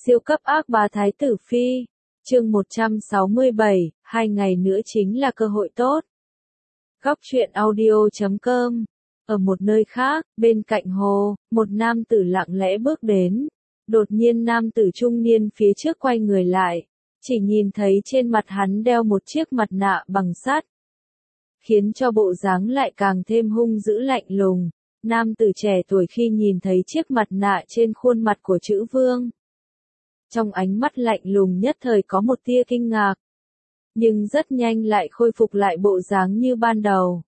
Siêu cấp ác bá Thái tử Phi, chương 167, 2 ngày nữa chính là cơ hội tốt. Góc truyện audio.com. Ở một nơi khác, bên cạnh hồ, một nam tử lặng lẽ bước đến. Đột nhiên nam tử trung niên phía trước quay người lại, chỉ nhìn thấy trên mặt hắn đeo một chiếc mặt nạ bằng sắt, khiến cho bộ dáng lại càng thêm hung dữ lạnh lùng. Nam tử trẻ tuổi khi nhìn thấy chiếc mặt nạ trên khuôn mặt của Chữ Vương, trong ánh mắt lạnh lùng nhất thời có một tia kinh ngạc, nhưng rất nhanh lại khôi phục lại bộ dáng như ban đầu.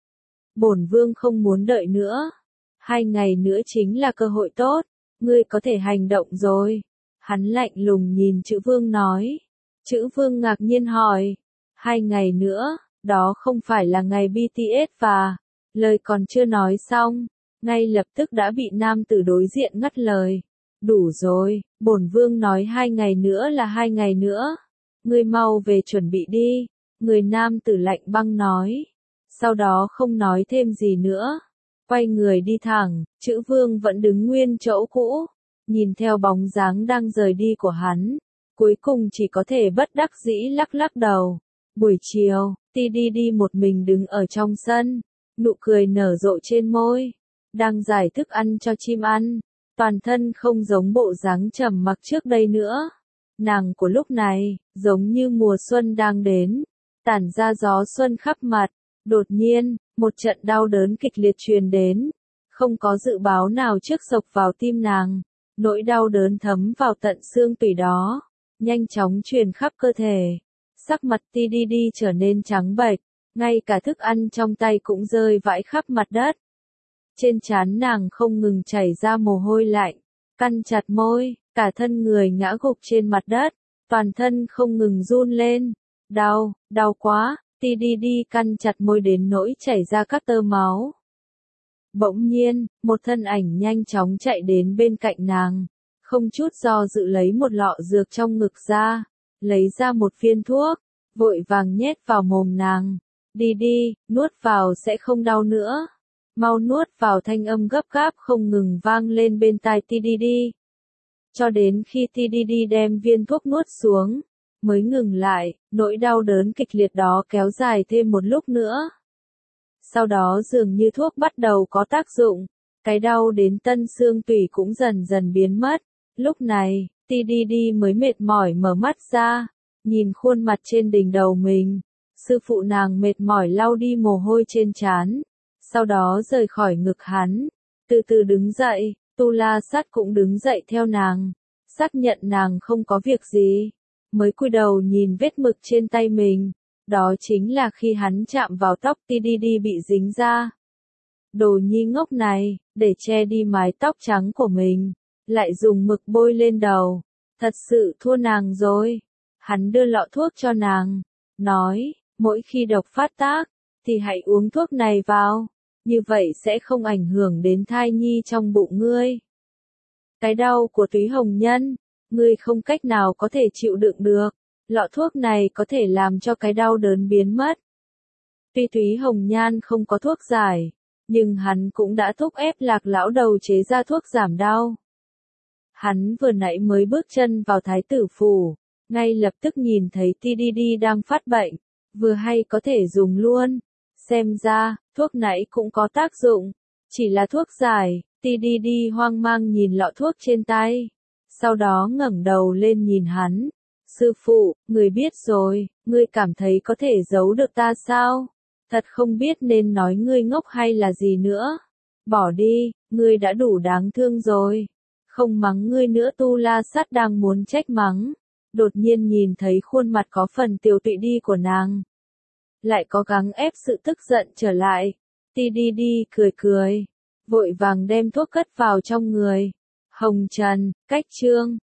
Bổn vương không muốn đợi nữa, 2 ngày nữa chính là cơ hội tốt, ngươi có thể hành động rồi. Hắn lạnh lùng nhìn Chữ Vương nói. Chữ Vương ngạc nhiên hỏi, 2 ngày nữa, đó không phải là ngày BTS và... Lời còn chưa nói xong, ngay lập tức đã bị nam tử đối diện ngắt lời. Đủ rồi, bổn vương nói 2 ngày nữa là 2 ngày nữa. Ngươi mau về chuẩn bị đi, người nam tử lạnh băng nói. Sau đó không nói thêm gì nữa. Quay người đi thẳng, Chữ Vương vẫn đứng nguyên chỗ cũ. Nhìn theo bóng dáng đang rời đi của hắn, cuối cùng chỉ có thể bất đắc dĩ lắc lắc đầu. Buổi chiều, TDD một mình đứng ở trong sân, nụ cười nở rộ trên môi, đang giải thức ăn cho chim ăn. Toàn thân không giống bộ dáng trầm mặc trước đây nữa. Nàng của lúc này, giống như mùa xuân đang đến, tản ra gió xuân khắp mặt. Đột nhiên, một trận đau đớn kịch liệt truyền đến, không có dự báo nào trước xộc vào tim nàng. Nỗi đau đớn thấm vào tận xương tủy đó, nhanh chóng truyền khắp cơ thể. Sắc mặt TDD trở nên trắng bệch, ngay cả thức ăn trong tay cũng rơi vãi khắp mặt đất. Trên trán nàng không ngừng chảy ra mồ hôi lạnh, căn chặt môi, cả thân người ngã gục trên mặt đất, toàn thân không ngừng run lên. Đau, đau quá, TDD căn chặt môi đến nỗi chảy ra các tơ máu. Bỗng nhiên, một thân ảnh nhanh chóng chạy đến bên cạnh nàng, không chút do dự lấy một lọ dược trong ngực ra, lấy ra một viên thuốc, vội vàng nhét vào mồm nàng. Đi đi, nuốt vào sẽ không đau nữa. Mau nuốt vào, thanh âm gấp gáp không ngừng vang lên bên tai TDD. Cho đến khi TDD đem viên thuốc nuốt xuống, mới ngừng lại, nỗi đau đớn kịch liệt đó kéo dài thêm một lúc nữa. Sau đó dường như thuốc bắt đầu có tác dụng, cái đau đến tân xương tủy cũng dần dần biến mất. Lúc này, TDD mới mệt mỏi mở mắt ra, nhìn khuôn mặt trên đỉnh đầu mình. Sư phụ nàng mệt mỏi lau đi mồ hôi trên trán, sau đó rời khỏi ngực hắn, từ từ đứng dậy. Tu La Sát cũng đứng dậy theo nàng, xác nhận nàng không có việc gì, mới cúi đầu nhìn vết mực trên tay mình. Đó chính là khi hắn chạm vào tóc TDD bị dính ra. Đồ nhi ngốc này, để che đi mái tóc trắng của mình, lại dùng mực bôi lên đầu, thật sự thua nàng rồi. Hắn đưa lọ thuốc cho nàng, nói, mỗi khi độc phát tác, thì hãy uống thuốc này vào, như vậy sẽ không ảnh hưởng đến thai nhi trong bụng ngươi. Cái đau của túy hồng nhân, ngươi không cách nào có thể chịu đựng được, lọ thuốc này có thể làm cho cái đau đớn biến mất. Tuy Túy Hồng Nhan không có thuốc giải, nhưng hắn cũng đã thúc ép Lạc lão đầu chế ra thuốc giảm đau. Hắn vừa nãy mới bước chân vào thái tử phủ, ngay lập tức nhìn thấy TDD đang phát bệnh, vừa hay có thể dùng luôn. Xem ra, thuốc nãy cũng có tác dụng, chỉ là thuốc giải. TDD hoang mang nhìn lọ thuốc trên tay, sau đó ngẩng đầu lên nhìn hắn. Sư phụ, người biết rồi, ngươi cảm thấy có thể giấu được ta sao? Thật không biết nên nói ngươi ngốc hay là gì nữa. Bỏ đi, ngươi đã đủ đáng thương rồi. Không mắng ngươi nữa. Tu La Sát đang muốn trách mắng, đột nhiên nhìn thấy khuôn mặt có phần tiều tụy đi của nàng, lại cố gắng ép sự tức giận trở lại. TDD cười cười, vội vàng đem thuốc cất vào trong người. Hồng Trần, cách chương